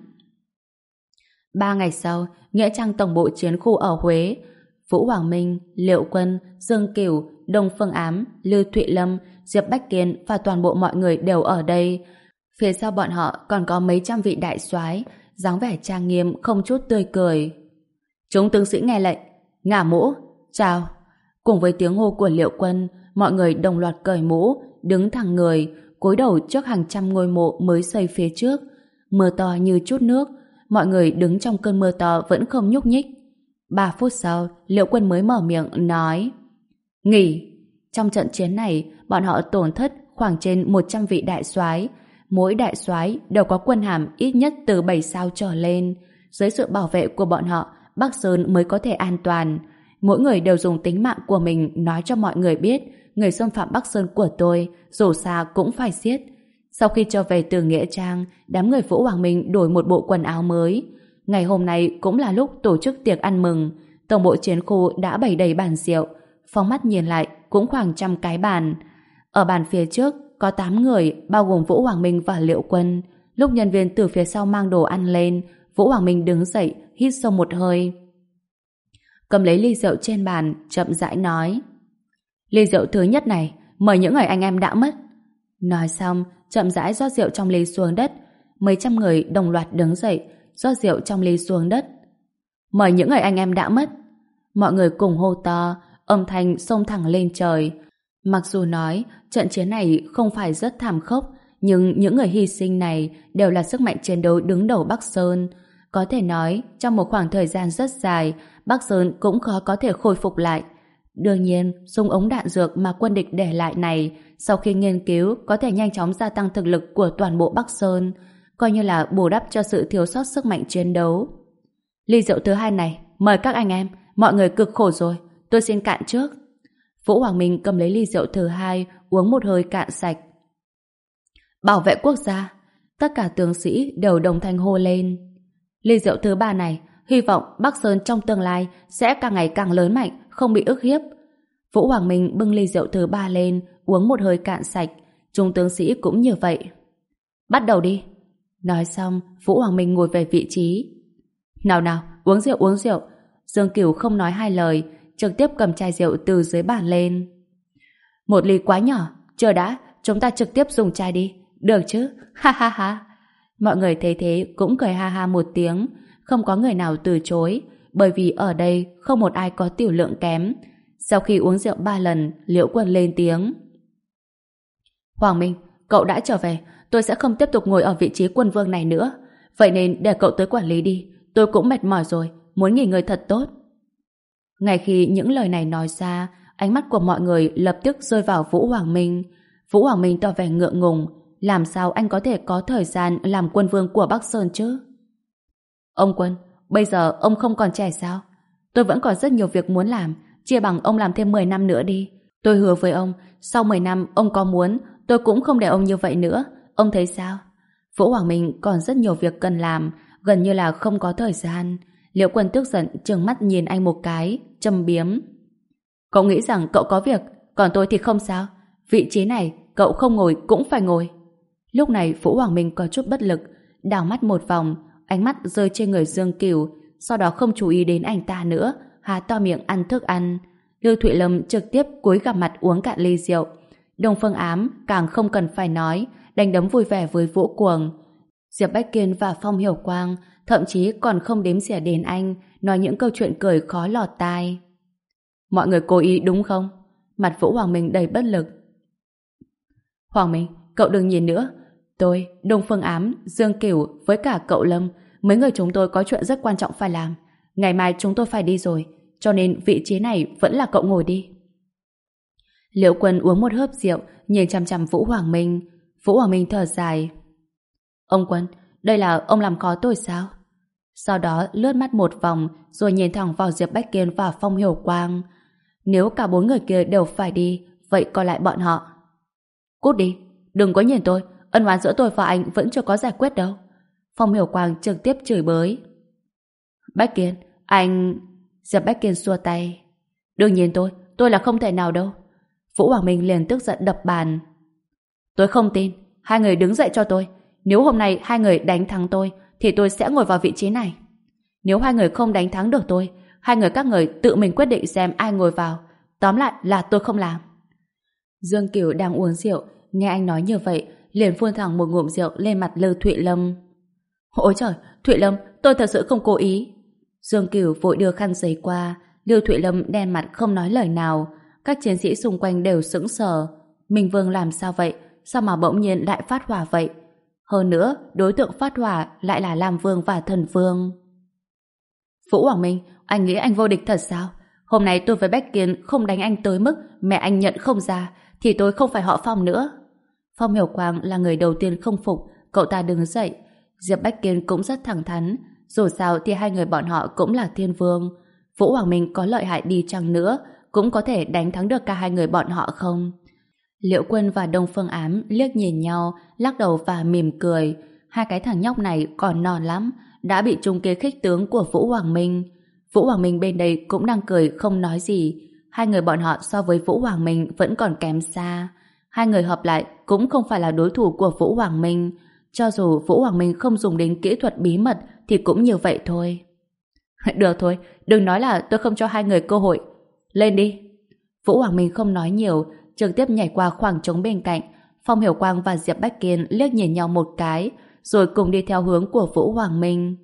Ba ngày sau, Nghĩa Trang tổng bộ chiến khu ở Huế, Vũ Hoàng Minh, Liệu Quân, Dương Cửu, Đông Phương Ám, Lưu Thụy Lâm, Diệp Bách Kiên và toàn bộ mọi người đều ở đây. Phía sau bọn họ còn có mấy trăm vị đại soái, dáng vẻ trang nghiêm không chút tươi cười. Chúng tướng sĩ nghe lệnh, ngả mũ, chào. Cùng với tiếng hô của Liệu Quân, mọi người đồng loạt cởi mũ, đứng thẳng người, cúi đầu trước hàng trăm ngôi mộ mới xây phía trước. Mưa to như chút nước, mọi người đứng trong cơn mưa to vẫn không nhúc nhích. Ba phút sau, Liệu Quân mới mở miệng nói: nghỉ. Trong trận chiến này, bọn họ tổn thất khoảng trên một trăm vị đại soái. Mỗi đại soái đều có quân hàm ít nhất từ bảy sao trở lên. Dưới sự bảo vệ của bọn họ, Bắc Sơn mới có thể an toàn. Mỗi người đều dùng tính mạng của mình nói cho mọi người biết người xâm phạm Bắc Sơn của tôi dù xa cũng phải giết. Sau khi trở về từ Nghĩa Trang, đám người Vũ Hoàng Minh đổi một bộ quần áo mới. Ngày hôm nay cũng là lúc tổ chức tiệc ăn mừng. Tổng bộ chiến khu đã bày đầy bàn rượu. Phóng mắt nhìn lại cũng khoảng trăm cái bàn. Ở bàn phía trước có tám người, bao gồm Vũ Hoàng Minh và Liệu Quân. Lúc nhân viên từ phía sau mang đồ ăn lên, Vũ Hoàng Minh đứng dậy, hít sâu một hơi, cầm lấy ly rượu trên bàn, chậm rãi nói: ly rượu thứ nhất này, mời những người anh em đã mất. Nói xong, chậm rãi rót rượu trong ly xuống đất. Mấy trăm người đồng loạt đứng dậy, rót rượu trong ly xuống đất. Mời những người anh em đã mất. Mọi người cùng hô to, âm thanh xông thẳng lên trời. Mặc dù nói trận chiến này không phải rất thảm khốc, nhưng những người hy sinh này đều là sức mạnh chiến đấu đứng đầu Bắc Sơn. Có thể nói, trong một khoảng thời gian rất dài, Bắc Sơn cũng khó có thể khôi phục lại. Đương nhiên, súng ống đạn dược mà quân địch để lại này, sau khi nghiên cứu, có thể nhanh chóng gia tăng thực lực của toàn bộ Bắc Sơn, coi như là bù đắp cho sự thiếu sót sức mạnh chiến đấu. Ly rượu thứ hai này, mời các anh em, mọi người cực khổ rồi, tôi xin cạn trước. Vũ Hoàng Minh cầm lấy ly rượu thứ hai, uống một hơi cạn sạch. Bảo vệ quốc gia, tất cả tướng sĩ đều đồng thanh hô lên. Ly rượu thứ ba này, hy vọng Bắc Sơn trong tương lai sẽ càng ngày càng lớn mạnh, không bị ức hiếp. Vũ Hoàng Minh bưng ly rượu thứ ba lên, uống một hơi cạn sạch. Chúng tướng sĩ cũng như vậy. Bắt đầu đi. Nói xong, Vũ Hoàng Minh ngồi về vị trí. Nào nào, uống rượu uống rượu. Dương Cửu không nói hai lời, trực tiếp cầm chai rượu từ dưới bàn lên. Một ly quá nhỏ, chờ đã, chúng ta trực tiếp dùng chai đi. Được chứ, ha ha ha. Mọi người thấy thế cũng cười ha ha một tiếng, không có người nào từ chối, bởi vì ở đây không một ai có tiểu lượng kém. Sau khi uống rượu ba lần, Liễu Quân lên tiếng. Hoàng Minh, cậu đã trở về, tôi sẽ không tiếp tục ngồi ở vị trí quân vương này nữa. Vậy nên để cậu tới quản lý đi, tôi cũng mệt mỏi rồi, muốn nghỉ ngơi thật tốt. Ngay khi những lời này nói ra, ánh mắt của mọi người lập tức rơi vào Vũ Hoàng Minh. Vũ Hoàng Minh tỏ vẻ ngượng ngùng, làm sao anh có thể có thời gian làm quân vương của Bắc Sơn chứ? Ông Quân, bây giờ ông không còn trẻ sao? Tôi vẫn còn rất nhiều việc muốn làm, chia bằng ông làm thêm mười năm nữa đi. Tôi hứa với ông, sau mười năm ông có muốn, tôi cũng không để ông như vậy nữa. Ông thấy sao? Vũ Hoàng Minh còn rất nhiều việc cần làm, gần như là không có thời gian. Liễu Quân tức giận trừng mắt nhìn anh một cái, châm biếm. Cậu nghĩ rằng cậu có việc, còn tôi thì không sao? Vị trí này, cậu không ngồi cũng phải ngồi. Lúc này Vũ Hoàng Minh có chút bất lực, đảo mắt một vòng, ánh mắt rơi trên người Dương Cửu, sau đó không chú ý đến anh ta nữa, há to miệng ăn thức ăn. Lưu Thụy Lâm trực tiếp cúi gằm mặt uống cạn ly rượu. Đông Phương Ám càng không cần phải nói, đánh đấm vui vẻ với Vũ Cuồng. Diệp Bách Kiên và Phong Hiểu Quang thậm chí còn không đếm xỉa đến anh, nói những câu chuyện cười khó lọt tai. Mọi người cố ý đúng không? Mặt Vũ Hoàng Minh đầy bất lực. Hoàng Minh, cậu đừng nhìn nữa. Tôi, Đông Phương Ám, Dương Cửu với cả cậu Lâm, mấy người chúng tôi có chuyện rất quan trọng phải làm. Ngày mai chúng tôi phải đi rồi, cho nên vị trí này vẫn là cậu ngồi đi. Liễu Quân uống một hớp rượu, nhìn chằm chằm Vũ Hoàng Minh. Vũ Hoàng Minh thở dài. Ông Quân, đây là ông làm khó tôi sao? Sau đó lướt mắt một vòng, rồi nhìn thẳng vào Diệp Bách Kiên và Phong Hiểu Quang. Nếu cả bốn người kia đều phải đi, vậy còn lại bọn họ. Cút đi, đừng có nhìn tôi, ân oán giữa tôi và anh vẫn chưa có giải quyết đâu. Phong Hiểu Quang trực tiếp chửi bới. Bách Kiên, anh... Diệp Bách Kiên xua tay. Đừng nhìn tôi, tôi là không thể nào đâu. Vũ Hoàng Minh liền tức giận đập bàn. Tôi không tin, hai người đứng dậy cho tôi. Nếu hôm nay hai người đánh thắng tôi, thì tôi sẽ ngồi vào vị trí này. Nếu hai người không đánh thắng được tôi, hai người các người tự mình quyết định xem ai ngồi vào. Tóm lại là tôi không làm. Dương Cửu đang uống rượu, nghe anh nói như vậy, liền phun thẳng một ngụm rượu lên mặt Lưu Thụy Lâm. Ôi trời, Thụy Lâm, tôi thật sự không cố ý. Dương Cửu vội đưa khăn giấy qua, Lưu Thụy Lâm đen mặt không nói lời nào. Các chiến sĩ xung quanh đều sững sờ. Minh Vương làm sao vậy? Sao mà bỗng nhiên lại phát hỏa vậy? Hơn nữa, đối tượng phát hỏa lại là Lam Vương và Thần Vương. Vũ Hoàng Minh, anh nghĩ anh vô địch thật sao? Hôm nay tôi với Bách Kiên không đánh anh tới mức mẹ anh nhận không ra, thì tôi không phải họ Phong nữa. Phong Hiểu Quang là người đầu tiên không phục, cậu ta đứng dậy. Diệp Bách Kiên cũng rất thẳng thắn, dù sao thì hai người bọn họ cũng là thiên vương. Vũ Hoàng Minh có lợi hại đi chăng nữa, cũng có thể đánh thắng được cả hai người bọn họ không? Liễu Quân và Đông Phương Ám liếc nhìn nhau, lắc đầu và mỉm cười. Hai cái thằng nhóc này còn non lắm, đã bị trúng kế khích tướng của Vũ Hoàng Minh. Vũ Hoàng Minh bên đây cũng đang cười không nói gì. Hai người bọn họ so với Vũ Hoàng Minh vẫn còn kém xa. Hai người hợp lại cũng không phải là đối thủ của Vũ Hoàng Minh. Cho dù Vũ Hoàng Minh không dùng đến kỹ thuật bí mật thì cũng như vậy thôi. Được thôi, đừng nói là tôi không cho hai người cơ hội. Lên đi. Vũ Hoàng Minh không nói nhiều, trực tiếp nhảy qua khoảng trống bên cạnh. Phong Hiểu Quang và Diệp Bách Kiên liếc nhìn nhau một cái, rồi cùng đi theo hướng của Vũ Hoàng Minh.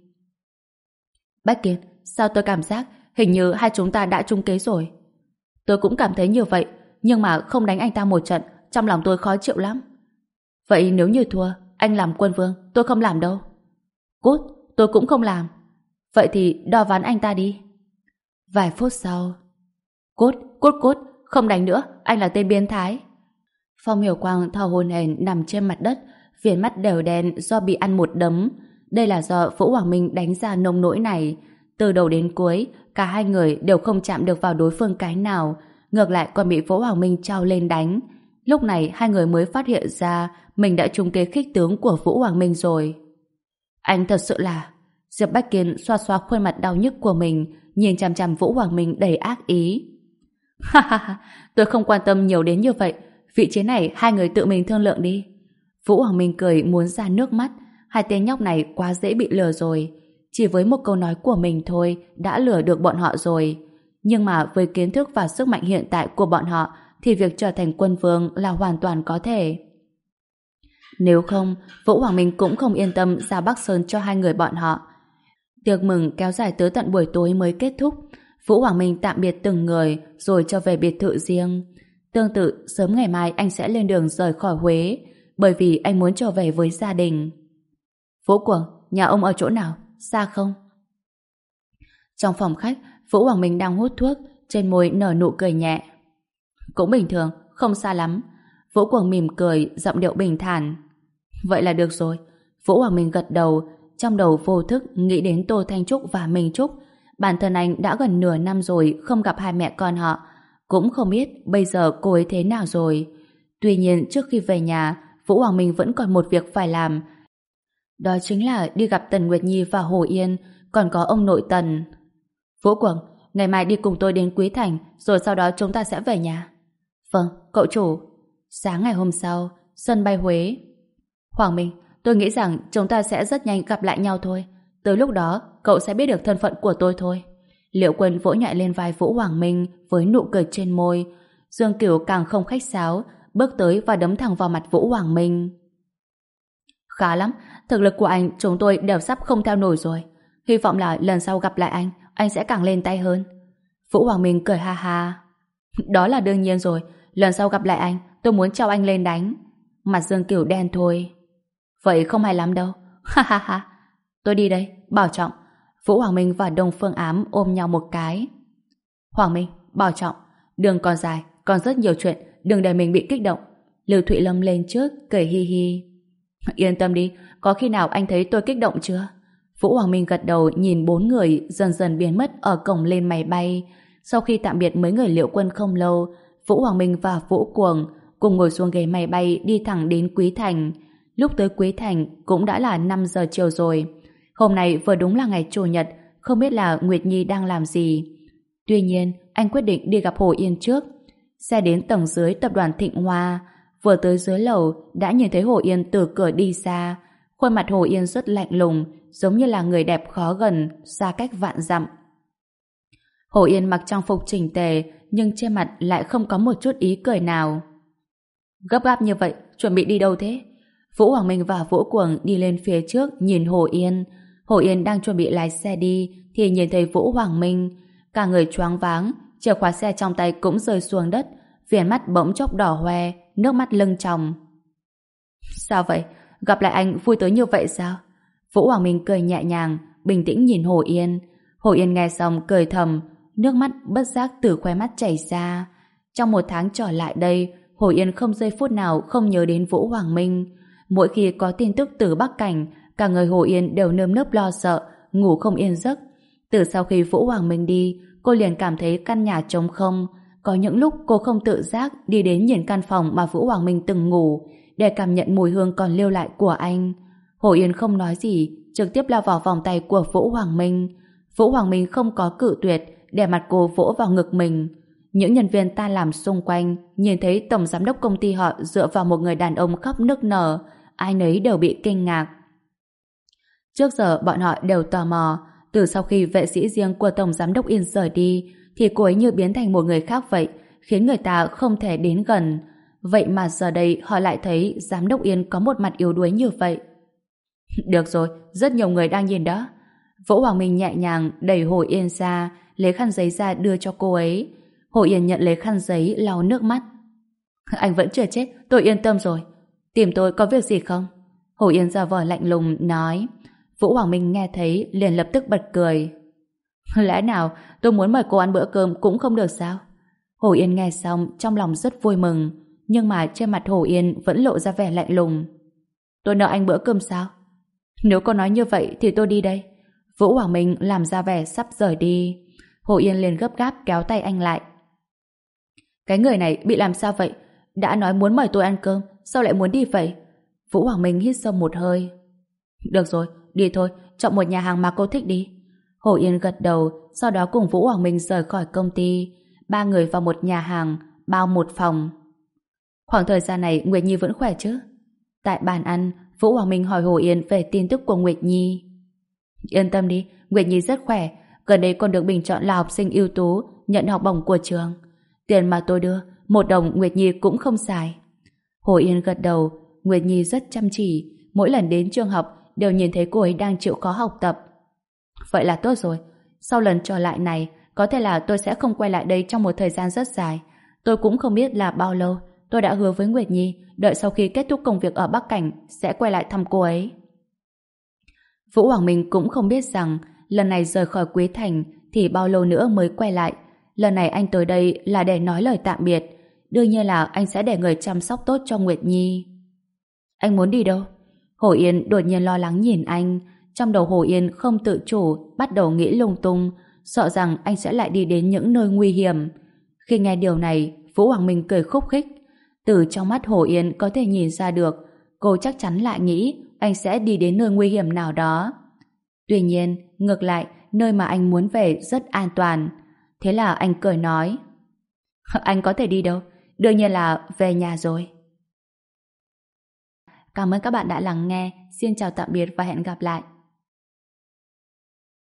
Bách Kiên, sao tôi cảm giác hình như hai chúng ta đã trúng kế rồi? Tôi cũng cảm thấy như vậy, nhưng mà không đánh anh ta một trận, trong lòng tôi khó chịu lắm. Vậy nếu như thua, anh làm quân vương, tôi không làm đâu. Cút, tôi cũng không làm. Vậy thì đo ván anh ta đi. Vài phút sau. Cút, cút cút, không đánh nữa, anh là tên biến thái. Phong Hiểu Quang thở hổn hển nằm trên mặt đất, viền mắt đều đen do bị ăn một đấm. Đây là do Vũ Hoàng Minh đánh ra nông nỗi này. Từ đầu đến cuối, cả hai người đều không chạm được vào đối phương cái nào, ngược lại còn bị Vũ Hoàng Minh trao lên đánh. Lúc này hai người mới phát hiện ra mình đã trúng kế khích tướng của Vũ Hoàng Minh rồi. Anh thật sự là... Diệp Bách Kiên xoa xoa khuôn mặt đau nhức của mình, nhìn chằm chằm Vũ Hoàng Minh đầy ác ý. Ha ha ha, tôi không quan tâm nhiều đến như vậy. Vị trí này hai người tự mình thương lượng đi. Vũ Hoàng Minh cười muốn ra nước mắt. Hai tên nhóc này quá dễ bị lừa rồi. Chỉ với một câu nói của mình thôi đã lừa được bọn họ rồi. Nhưng mà với kiến thức và sức mạnh hiện tại của bọn họ thì việc trở thành quân vương là hoàn toàn có thể. Nếu không, Vũ Hoàng Minh cũng không yên tâm ra Bắc Sơn cho hai người bọn họ. Tiệc mừng kéo dài tới tận buổi tối mới kết thúc. Vũ Hoàng Minh tạm biệt từng người rồi trở về biệt thự riêng. Tương tự, sớm ngày mai anh sẽ lên đường rời khỏi Huế, bởi vì anh muốn trở về với gia đình. Vũ Cuồng, nhà ông ở chỗ nào? Xa không? Trong phòng khách, Vũ Hoàng Minh đang hút thuốc, trên môi nở nụ cười nhẹ. Cũng bình thường, không xa lắm. Vũ Cuồng mỉm cười, giọng điệu bình thản. Vậy là được rồi. Vũ Hoàng Minh gật đầu, trong đầu vô thức nghĩ đến Tô Thanh Trúc và Minh Trúc. Bản thân anh đã gần nửa năm rồi không gặp hai mẹ con họ, cũng không biết bây giờ cô ấy thế nào rồi. Tuy nhiên trước khi về nhà, Vũ Hoàng Minh vẫn còn một việc phải làm. Đó chính là đi gặp Tần Nguyệt Nhi và Hồ Yên, còn có ông nội Tần. Vũ Cuồng, ngày mai đi cùng tôi đến Quý Thành, rồi sau đó chúng ta sẽ về nhà. Vâng, cậu chủ. Sáng ngày hôm sau, sân bay Huế. Hoàng Minh, tôi nghĩ rằng chúng ta sẽ rất nhanh gặp lại nhau thôi. Tới lúc đó, cậu sẽ biết được thân phận của tôi thôi. Liễu Quân vỗ nhẹ lên vai Vũ Hoàng Minh với nụ cười trên môi. Dương Cửu càng không khách sáo, bước tới và đấm thẳng vào mặt Vũ Hoàng Minh. Khá lắm, thực lực của anh chúng tôi đều sắp không theo nổi rồi. Hy vọng là lần sau gặp lại anh, anh sẽ càng lên tay hơn. Vũ Hoàng Minh cười ha ha. Đó là đương nhiên rồi, lần sau gặp lại anh, tôi muốn cho anh lên đánh. Mặt Dương Cửu đen thôi. Vậy không hay lắm đâu. Ha ha ha. Tôi đi đây, bảo trọng. Vũ Hoàng Minh và Đông Phương Ám ôm nhau một cái. Hoàng Minh, bảo trọng. Đường còn dài, còn rất nhiều chuyện, đừng để mình bị kích động. Lưu Thụy Lâm lên trước, cười hi hi. Yên tâm đi, có khi nào anh thấy tôi kích động chưa? Vũ Hoàng Minh gật đầu nhìn bốn người dần dần biến mất ở cổng lên máy bay. Sau khi tạm biệt mấy người Liễu Quân không lâu, Vũ Hoàng Minh và Vũ Cuồng cùng ngồi xuống ghế máy bay đi thẳng đến Quý Thành. Lúc tới Quý Thành cũng đã là năm giờ chiều rồi. Hôm nay vừa đúng là ngày Chủ nhật, không biết là Nguyệt Nhi đang làm gì. Tuy nhiên, anh quyết định đi gặp Hồ Yên trước. Xe đến tầng dưới tập đoàn Thịnh Hoa, vừa tới dưới lầu đã nhìn thấy Hồ Yên từ cửa đi ra. Khuôn mặt Hồ Yên rất lạnh lùng, giống như là người đẹp khó gần, xa cách vạn dặm. Hồ Yên mặc trang phục chỉnh tề, nhưng trên mặt lại không có một chút ý cười nào. Gấp gáp như vậy, chuẩn bị đi đâu thế? Vũ Hoàng Minh và Vũ Cuồng đi lên phía trước nhìn Hồ Yên. Hồ Yên đang chuẩn bị lái xe đi thì nhìn thấy Vũ Hoàng Minh. Cả người choáng váng, chìa khóa xe trong tay cũng rơi xuống đất, viền mắt bỗng chốc đỏ hoe, nước mắt lưng tròng. Sao vậy? Gặp lại anh vui tới như vậy sao? Vũ Hoàng Minh cười nhẹ nhàng, bình tĩnh nhìn Hồ Yên. Hồ Yên nghe xong cười thầm, nước mắt bất giác từ khóe mắt chảy ra. Trong một tháng trở lại đây, Hồ Yên không giây phút nào không nhớ đến Vũ Hoàng Minh. Mỗi khi có tin tức từ Bắc Cảnh, cả người Hồ Yên đều nơm nớp lo sợ, ngủ không yên giấc. Từ sau khi Vũ Hoàng Minh đi, cô liền cảm thấy căn nhà trống không. Có những lúc cô không tự giác đi đến nhìn căn phòng mà Vũ Hoàng Minh từng ngủ, để cảm nhận mùi hương còn lưu lại của anh. Hồ Yên không nói gì, trực tiếp lao vào vòng tay của Vũ Hoàng Minh. Vũ Hoàng Minh không có cự tuyệt, để mặt cô vỗ vào ngực mình. Những nhân viên tan làm xung quanh nhìn thấy tổng giám đốc công ty họ dựa vào một người đàn ông khóc nức nở, ai nấy đều bị kinh ngạc. Trước giờ bọn họ đều tò mò, từ sau khi vệ sĩ riêng của tổng giám đốc Yên rời đi, thì cô ấy như biến thành một người khác vậy, khiến người ta không thể đến gần. Vậy mà giờ đây họ lại thấy giám đốc Yên có một mặt yếu đuối như vậy. Được rồi, rất nhiều người đang nhìn đó. Vũ Hoàng Minh nhẹ nhàng đẩy Hồ Yên ra, lấy khăn giấy ra đưa cho cô ấy. Hồ Yên nhận lấy khăn giấy lau nước mắt. Anh vẫn chưa chết, tôi yên tâm rồi. Tìm tôi có việc gì không? Hồ Yên ra vờ lạnh lùng nói. Vũ Hoàng Minh nghe thấy liền lập tức bật cười. Lẽ nào tôi muốn mời cô ăn bữa cơm cũng không được sao? Hồ Yên nghe xong trong lòng rất vui mừng, nhưng mà trên mặt Hồ Yên vẫn lộ ra vẻ lạnh lùng. Tôi nợ anh bữa cơm sao? Nếu cô nói như vậy thì tôi đi đây. Vũ Hoàng Minh làm ra vẻ sắp rời đi. Hồ Yên liền gấp gáp kéo tay anh lại. Cái người này bị làm sao vậy? Đã nói muốn mời tôi ăn cơm, sao lại muốn đi vậy? Vũ Hoàng Minh hít sâu một hơi. Được rồi, đi thôi, chọn một nhà hàng mà cô thích đi. Hồ Yên gật đầu, sau đó cùng Vũ Hoàng Minh rời khỏi công ty. Ba người vào một nhà hàng, bao một phòng. Khoảng thời gian này Nguyệt Nhi vẫn khỏe chứ? Tại bàn ăn, Vũ Hoàng Minh hỏi Hồ Yên về tin tức của Nguyệt Nhi. Yên tâm đi, Nguyệt Nhi rất khỏe, gần đây còn được bình chọn là học sinh ưu tú, nhận học bổng của trường. Tiền mà tôi đưa, một đồng Nguyệt Nhi cũng không xài. Hồ Yên gật đầu, Nguyệt Nhi rất chăm chỉ, mỗi lần đến trường học đều nhìn thấy cô ấy đang chịu khó học tập. Vậy là tốt rồi, sau lần trở lại này, có thể là tôi sẽ không quay lại đây trong một thời gian rất dài. Tôi cũng không biết là bao lâu. Tôi đã hứa với Nguyệt Nhi, đợi sau khi kết thúc công việc ở Bắc Cảnh sẽ quay lại thăm cô ấy. Vũ Hoàng Minh cũng không biết rằng lần này rời khỏi Quý Thành thì bao lâu nữa mới quay lại. Lần này anh tới đây là để nói lời tạm biệt. Đương nhiên là anh sẽ để người chăm sóc tốt cho Nguyệt Nhi. Anh muốn đi đâu? Hồ Yên đột nhiên lo lắng nhìn anh. Trong đầu Hồ Yên không tự chủ, bắt đầu nghĩ lung tung, sợ rằng anh sẽ lại đi đến những nơi nguy hiểm. Khi nghe điều này, Vũ Hoàng Minh cười khúc khích. Từ trong mắt Hồ Yên có thể nhìn ra được, cô chắc chắn lại nghĩ anh sẽ đi đến nơi nguy hiểm nào đó. Tuy nhiên, ngược lại, nơi mà anh muốn về rất an toàn. Thế là anh cười nói. Anh có thể đi đâu? Đương nhiên là về nhà rồi. Cảm ơn các bạn đã lắng nghe. Xin chào tạm biệt và hẹn gặp lại.